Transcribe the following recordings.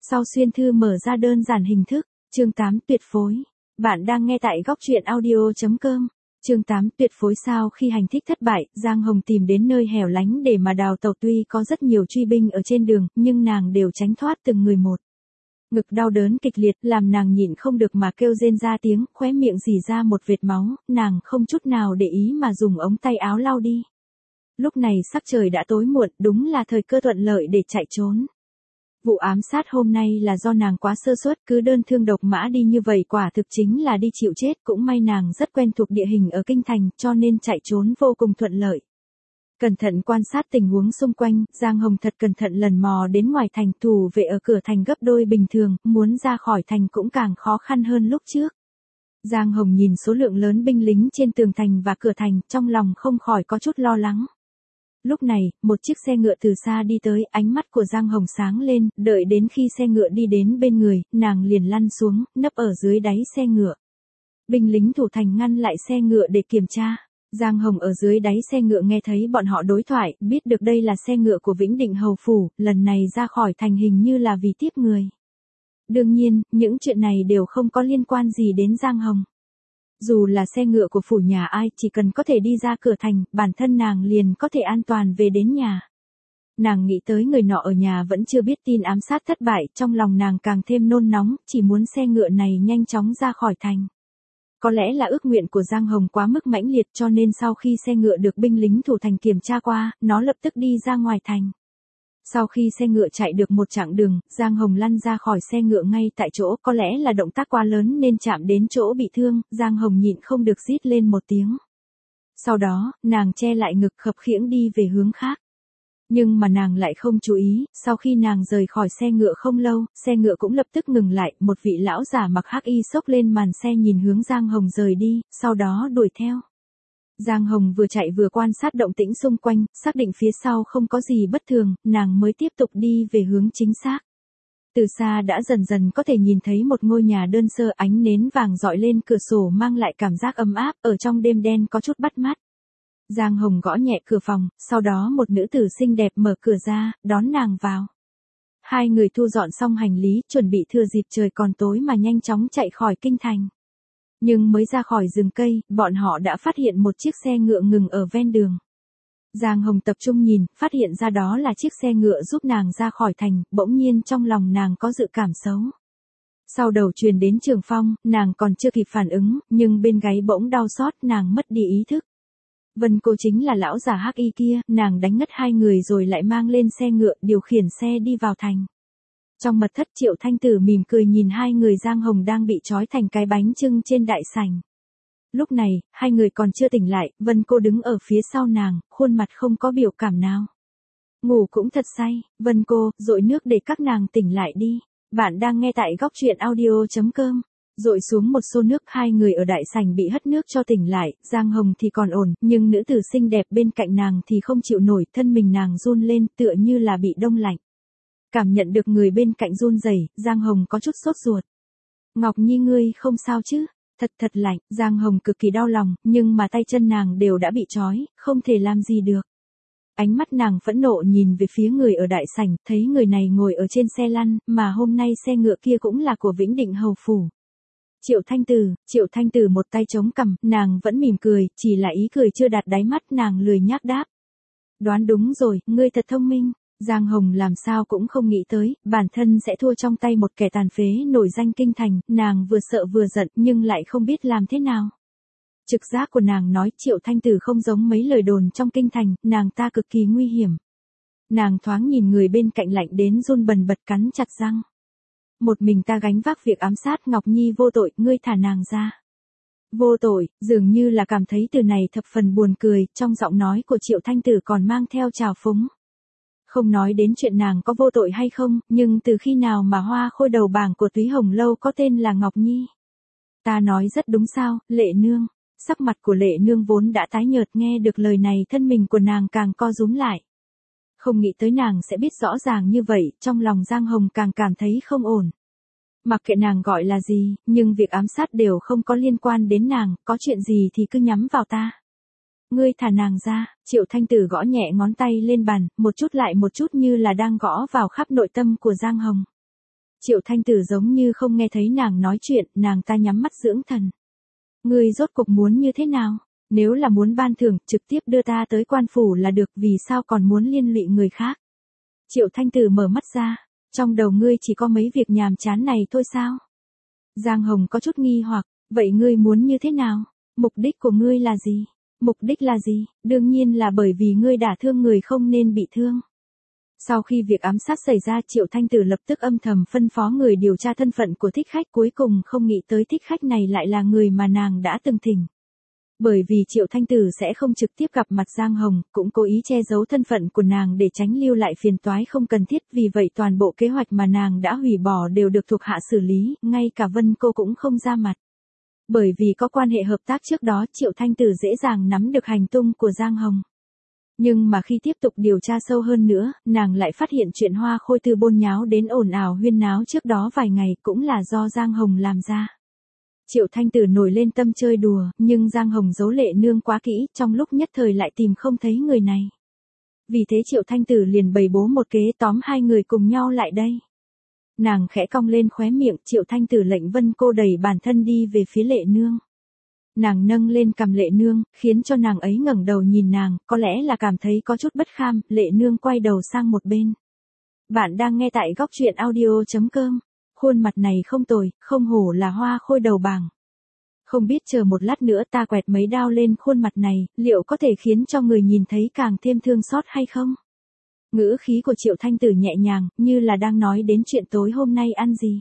Sau xuyên thư mở ra đơn giản hình thức, chương 8 tuyệt phối. Bạn đang nghe tại góc truyện audio.com. Chương 8 tuyệt phối. Sau khi hành thích thất bại, Giang Hồng tìm đến nơi hẻo lánh để mà đào tẩu. Tuy có rất nhiều truy binh ở trên đường, nhưng nàng đều tránh thoát từng người một. Ngực đau đớn kịch liệt làm nàng nhịn không được mà kêu rên ra tiếng, khóe miệng rỉ ra một vệt máu, nàng không chút nào để ý mà dùng ống tay áo lau đi. Lúc này sắc trời đã tối muộn, đúng là thời cơ thuận lợi để chạy trốn. Vụ ám sát hôm nay là do nàng quá sơ suất, cứ đơn thương độc mã đi như vậy quả thực chính là đi chịu chết. Cũng may nàng rất quen thuộc địa hình ở kinh thành, cho nên chạy trốn vô cùng thuận lợi. Cẩn thận quan sát tình huống xung quanh, Giang Hồng thật cẩn thận lần mò đến ngoài thành. Thủ vệ ở cửa thành gấp đôi bình thường, muốn ra khỏi thành cũng càng khó khăn hơn lúc trước. Giang Hồng nhìn số lượng lớn binh lính trên tường thành và cửa thành, trong lòng không khỏi có chút lo lắng. Lúc này, một chiếc xe ngựa từ xa đi tới, ánh mắt của Giang Hồng sáng lên, đợi đến khi xe ngựa đi đến bên người, nàng liền lăn xuống, nấp ở dưới đáy xe ngựa. Binh lính thủ thành ngăn lại xe ngựa để kiểm tra. Giang Hồng ở dưới đáy xe ngựa nghe thấy bọn họ đối thoại, biết được đây là xe ngựa của Vĩnh Định Hầu Phủ, lần này ra khỏi thành hình như là vì tiếp người. Đương nhiên, những chuyện này đều không có liên quan gì đến Giang Hồng. Dù là xe ngựa của phủ nhà ai, chỉ cần có thể đi ra cửa thành, bản thân nàng liền có thể an toàn về đến nhà. Nàng nghĩ tới người nọ ở nhà vẫn chưa biết tin ám sát thất bại, trong lòng nàng càng thêm nôn nóng, chỉ muốn xe ngựa này nhanh chóng ra khỏi thành. Có lẽ là ước nguyện của Giang Hồng quá mức mãnh liệt, cho nên sau khi xe ngựa được binh lính thủ thành kiểm tra qua, nó lập tức đi ra ngoài thành. Sau khi xe ngựa chạy được một chặng đường, Giang Hồng lăn ra khỏi xe ngựa ngay tại chỗ, có lẽ là động tác quá lớn nên chạm đến chỗ bị thương, Giang Hồng nhịn không được rít lên một tiếng. Sau đó, nàng che lại ngực khập khiễng đi về hướng khác. Nhưng mà nàng lại không chú ý, sau khi nàng rời khỏi xe ngựa không lâu, xe ngựa cũng lập tức ngừng lại, một vị lão giả mặc hắc y xốc lên màn xe nhìn hướng Giang Hồng rời đi, sau đó đuổi theo. Giang Hồng vừa chạy vừa quan sát động tĩnh xung quanh, xác định phía sau không có gì bất thường, nàng mới tiếp tục đi về hướng chính xác. Từ xa đã dần dần có thể nhìn thấy một ngôi nhà đơn sơ, ánh nến vàng rọi lên cửa sổ mang lại cảm giác ấm áp, ở trong đêm đen có chút bắt mắt. Giang Hồng gõ nhẹ cửa phòng, sau đó một nữ tử xinh đẹp mở cửa ra, đón nàng vào. Hai người thu dọn xong hành lý, chuẩn bị thừa dịp trời còn tối mà nhanh chóng chạy khỏi kinh thành. Nhưng mới ra khỏi rừng cây, bọn họ đã phát hiện một chiếc xe ngựa ngừng ở ven đường. Giang Hồng tập trung nhìn, phát hiện ra đó là chiếc xe ngựa giúp nàng ra khỏi thành, bỗng nhiên trong lòng nàng có dự cảm xấu. Sau đầu truyền đến Trường Phong, nàng còn chưa kịp phản ứng, nhưng bên gáy bỗng đau xót, nàng mất đi ý thức. Vân Cô chính là lão già hắc y kia, nàng đánh ngất hai người rồi lại mang lên xe ngựa, điều khiển xe đi vào thành. Trong mật thất, Triệu Thanh Tử mỉm cười nhìn hai người Giang Hồng đang bị trói thành cái bánh chưng trên đại sảnh. Lúc này, hai người còn chưa tỉnh lại, Vân Cô đứng ở phía sau nàng, khuôn mặt không có biểu cảm nào. Ngủ cũng thật say, Vân Cô, dội nước để các nàng tỉnh lại đi. Bạn đang nghe tại góc truyện audio.com. Dội xuống một xô nước, hai người ở đại sảnh bị hất nước cho tỉnh lại, Giang Hồng thì còn ổn, nhưng nữ tử xinh đẹp bên cạnh nàng thì không chịu nổi, thân mình nàng run lên tựa như là bị đông lạnh. Cảm nhận được người bên cạnh run rẩy, Giang Hồng có chút sốt ruột. Ngọc Nhi ngươi không sao chứ? Thật lạnh, Giang Hồng cực kỳ đau lòng, nhưng mà tay chân nàng đều đã bị trói, không thể làm gì được. Ánh mắt nàng phẫn nộ nhìn về phía người ở đại sảnh, thấy người này ngồi ở trên xe lăn, mà hôm nay xe ngựa kia cũng là của Vĩnh Định Hầu Phủ. Triệu Thanh Tử một tay chống cằm, nàng vẫn mỉm cười, chỉ là ý cười chưa đạt đáy mắt, nàng lười nhác đáp. Đoán đúng rồi, ngươi thật thông minh. Giang Hồng làm sao cũng không nghĩ tới, bản thân sẽ thua trong tay một kẻ tàn phế nổi danh kinh thành, nàng vừa sợ vừa giận nhưng lại không biết làm thế nào. Trực giác của nàng nói Triệu Thanh Tử không giống mấy lời đồn trong kinh thành, nàng ta cực kỳ nguy hiểm. Nàng thoáng nhìn người bên cạnh lạnh đến run bần bật cắn chặt răng. Một mình ta gánh vác việc ám sát Ngọc Nhi vô tội, ngươi thả nàng ra. Vô tội, dường như là cảm thấy từ này thập phần buồn cười, trong giọng nói của Triệu Thanh Tử còn mang theo trào phúng. Không nói đến chuyện nàng có vô tội hay không, nhưng từ khi nào mà hoa khôi đầu bảng của Túy Hồng Lâu có tên là Ngọc Nhi? Ta nói rất đúng sao, Lệ Nương. Sắc mặt của Lệ Nương vốn đã tái nhợt, nghe được lời này thân mình của nàng càng co rúm lại. Không nghĩ tới nàng sẽ biết rõ ràng như vậy, trong lòng Giang Hồng càng cảm thấy không ổn. Mặc kệ nàng gọi là gì, nhưng việc ám sát đều không có liên quan đến nàng, có chuyện gì thì cứ nhắm vào ta. Ngươi thả nàng ra, Triệu Thanh Tử gõ nhẹ ngón tay lên bàn, một chút lại một chút như là đang gõ vào khắp nội tâm của Giang Hồng. Triệu Thanh Tử giống như không nghe thấy nàng nói chuyện, nàng ta nhắm mắt dưỡng thần. Ngươi rốt cuộc muốn như thế nào? Nếu là muốn ban thưởng, trực tiếp đưa ta tới quan phủ là được, vì sao còn muốn liên lụy người khác? Triệu Thanh Tử mở mắt ra, trong đầu ngươi chỉ có mấy việc nhàm chán này thôi sao? Giang Hồng có chút nghi hoặc, vậy ngươi muốn như thế nào? Mục đích của ngươi là gì? Mục đích là gì? Đương nhiên là bởi vì ngươi đả thương người không nên bị thương. Sau khi việc ám sát xảy ra, Triệu Thanh Tử lập tức âm thầm phân phó người điều tra thân phận của thích khách, cuối cùng không nghĩ tới thích khách này lại là người mà nàng đã từng thỉnh. Bởi vì Triệu Thanh Tử sẽ không trực tiếp gặp mặt Giang Hồng, cũng cố ý che giấu thân phận của nàng để tránh lưu lại phiền toái không cần thiết, vì vậy toàn bộ kế hoạch mà nàng đã hủy bỏ đều được thuộc hạ xử lý, ngay cả Vân cô cũng không ra mặt. Bởi vì có quan hệ hợp tác trước đó, Triệu Thanh Tử dễ dàng nắm được hành tung của Giang Hồng. Nhưng mà khi tiếp tục điều tra sâu hơn nữa, nàng lại phát hiện chuyện Hoa Khôi từ bôn nháo đến ồn ào huyên náo trước đó vài ngày cũng là do Giang Hồng làm ra. Triệu Thanh Tử nổi lên tâm chơi đùa, nhưng Giang Hồng giấu Lệ Nương quá kỹ, trong lúc nhất thời lại tìm không thấy người này. Vì thế Triệu Thanh Tử liền bày bố một kế tóm hai người cùng nhau lại đây. Nàng khẽ cong lên khóe miệng, Triệu Thanh Tử lệnh Vân cô đẩy bản thân đi về phía Lệ Nương. Nàng nâng lên cằm Lệ Nương, khiến cho nàng ấy ngẩng đầu nhìn nàng, có lẽ là cảm thấy có chút bất kham, Lệ Nương quay đầu sang một bên. Bạn đang nghe tại góc truyện audio.com. Khuôn mặt này không tồi, không hổ là Hoa Khôi đầu bảng. Không biết chờ một lát nữa ta quẹt mấy đao lên khuôn mặt này, liệu có thể khiến cho người nhìn thấy càng thêm thương xót hay không? Ngữ khí của Triệu Thanh Tử nhẹ nhàng, như là đang nói đến chuyện tối hôm nay ăn gì.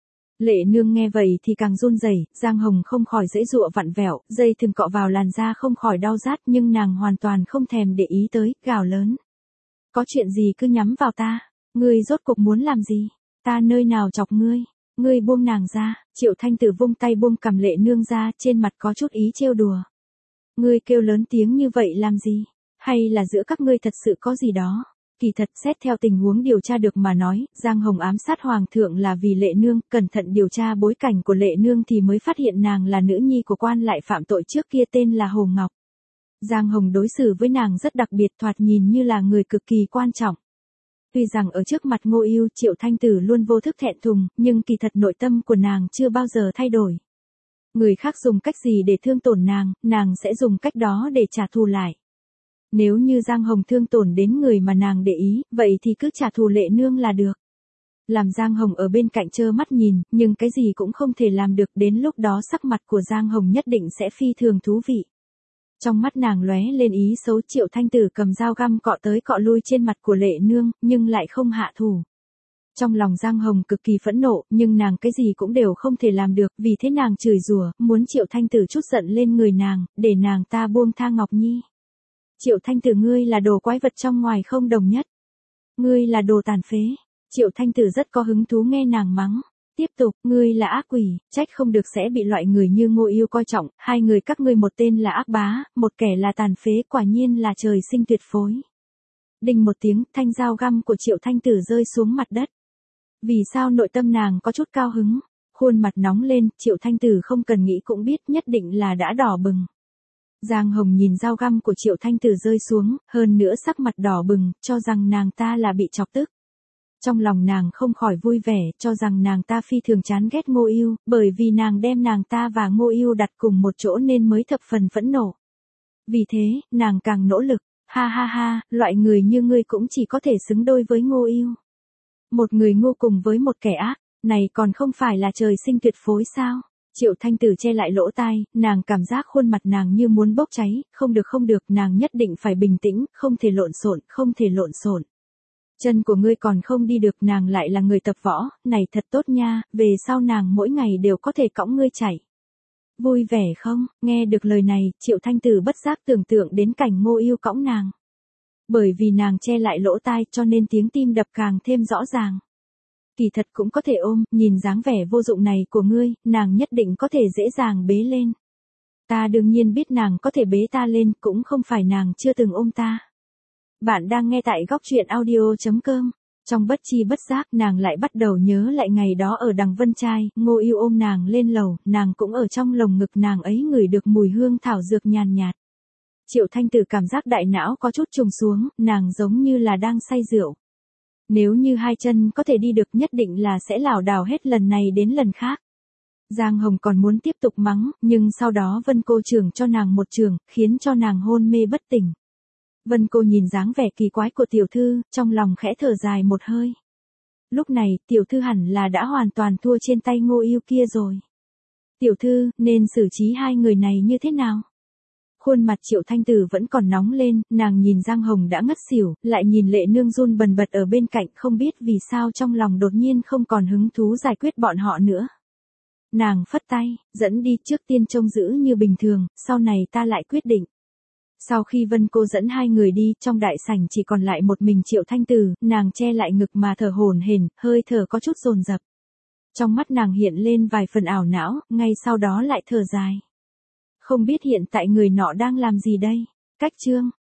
Lệ Nương nghe vậy thì càng run rẩy, Giang Hồng không khỏi giãy giụa vặn vẹo, dây thừng cọ vào làn da không khỏi đau rát, nhưng nàng hoàn toàn không thèm để ý tới, gào lớn. Có chuyện gì cứ nhắm vào ta, ngươi rốt cuộc muốn làm gì? Ta nơi nào chọc ngươi? Ngươi buông nàng ra. Triệu Thanh Tử vung tay buông cầm Lệ Nương ra, trên mặt có chút ý trêu đùa. Ngươi kêu lớn tiếng như vậy làm gì? Hay là giữa các ngươi thật sự có gì đó? Kỳ thật xét theo tình huống điều tra được mà nói, Giang Hồng ám sát Hoàng thượng là vì Lệ Nương, cẩn thận điều tra bối cảnh của Lệ Nương thì mới phát hiện nàng là nữ nhi của quan lại phạm tội trước kia tên là Hồ Ngọc. Giang Hồng đối xử với nàng rất đặc biệt, thoạt nhìn như là người cực kỳ quan trọng. Tuy rằng ở trước mặt Ngô Ưu, Triệu Thanh Tử luôn vô thức thẹn thùng, nhưng kỳ thật nội tâm của nàng chưa bao giờ thay đổi. Người khác dùng cách gì để thương tổn nàng sẽ dùng cách đó để trả thù lại. Nếu như Giang Hồng thương tổn đến người mà nàng để ý, vậy thì cứ trả thù Lệ Nương là được. Làm Giang Hồng ở bên cạnh trơ mắt nhìn, nhưng cái gì cũng không thể làm được, đến lúc đó sắc mặt của Giang Hồng nhất định sẽ phi thường thú vị. Trong mắt nàng lóe lên ý xấu, Triệu Thanh Tử cầm dao găm cọ tới cọ lui trên mặt của Lệ Nương, nhưng lại không hạ thủ. Trong lòng Giang Hồng cực kỳ phẫn nộ, nhưng nàng cái gì cũng đều không thể làm được, vì thế nàng chửi rủa, muốn Triệu Thanh Tử trút giận lên người nàng, để nàng ta buông tha Ngọc Nhi. Triệu Thanh Tử, ngươi là đồ quái vật trong ngoài không đồng nhất. Ngươi là đồ tàn phế. Triệu Thanh Tử rất có hứng thú nghe nàng mắng. Tiếp tục, ngươi là ác quỷ, trách không được sẽ bị loại người như Ngô Ưu coi trọng, hai người các ngươi một tên là ác bá, một kẻ là tàn phế, quả nhiên là trời sinh tuyệt phối. Đinh một tiếng, thanh dao găm của Triệu Thanh Tử rơi xuống mặt đất. Vì sao nội tâm nàng có chút cao hứng, khuôn mặt nóng lên, Triệu Thanh Tử không cần nghĩ cũng biết nhất định là đã đỏ bừng. Giang Hồng nhìn dao găm của Triệu Thanh Tử rơi xuống, hơn nữa sắc mặt đỏ bừng, cho rằng nàng ta là bị chọc tức. Trong lòng nàng không khỏi vui vẻ, cho rằng nàng ta phi thường chán ghét Ngô Ưu, bởi vì nàng đem nàng ta và Ngô Ưu đặt cùng một chỗ nên mới thập phần phẫn nộ. Vì thế, nàng càng nỗ lực, ha ha ha, loại người như ngươi cũng chỉ có thể xứng đôi với Ngô Ưu. Một người ngu cùng với một kẻ ác, này còn không phải là trời sinh tuyệt phối sao? Triệu Thanh Tử che lại lỗ tai, nàng cảm giác khuôn mặt nàng như muốn bốc cháy, không được, nàng nhất định phải bình tĩnh, không thể lộn xộn. Chân của ngươi còn không đi được, nàng lại là người tập võ, này thật tốt nha, về sau nàng mỗi ngày đều có thể cõng ngươi chạy. Vui vẻ không? Nghe được lời này, Triệu Thanh Tử bất giác tưởng tượng đến cảnh Ngô Ưu cõng nàng. Bởi vì nàng che lại lỗ tai cho nên tiếng tim đập càng thêm rõ ràng. Kỳ thật cũng có thể ôm, nhìn dáng vẻ vô dụng này của ngươi, nàng nhất định có thể dễ dàng bế lên. Ta đương nhiên biết nàng có thể bế ta lên, cũng không phải nàng chưa từng ôm ta. Bạn đang nghe tại góc truyện audio.com. Trong bất chi bất giác nàng lại bắt đầu nhớ lại ngày đó ở Đằng Vân Trai, Ngô Ưu ôm nàng lên lầu, nàng cũng ở trong lồng ngực nàng ấy ngửi được mùi hương thảo dược nhàn nhạt. Triệu Thanh Tử cảm giác đại não có chút trùng xuống, nàng giống như là đang say rượu. Nếu như hai chân có thể đi được nhất định là sẽ lảo đảo hết lần này đến lần khác. Giang Hồng còn muốn tiếp tục mắng, nhưng sau đó Vân cô chưởng cho nàng một chưởng, khiến cho nàng hôn mê bất tỉnh. Vân cô nhìn dáng vẻ kỳ quái của tiểu thư, trong lòng khẽ thở dài một hơi. Lúc này, tiểu thư hẳn là đã hoàn toàn thua trên tay Ngô Ưu kia rồi. Tiểu thư, nên xử trí hai người này như thế nào? Khuôn mặt Triệu Thanh Tử vẫn còn nóng lên, nàng nhìn Giang Hồng đã ngất xỉu, lại nhìn Lệ Nương run bần bật ở bên cạnh, không biết vì sao trong lòng đột nhiên không còn hứng thú giải quyết bọn họ nữa. Nàng phất tay, dẫn đi, trước tiên trông giữ như bình thường, sau này ta lại quyết định. Sau khi Vân cô dẫn hai người đi, trong đại sảnh chỉ còn lại một mình Triệu Thanh Tử, nàng che lại ngực mà thở hổn hển, hơi thở có chút dồn dập. Trong mắt nàng hiện lên vài phần ảo não, ngay sau đó lại thở dài. Không biết hiện tại người nọ đang làm gì đây? Cách chương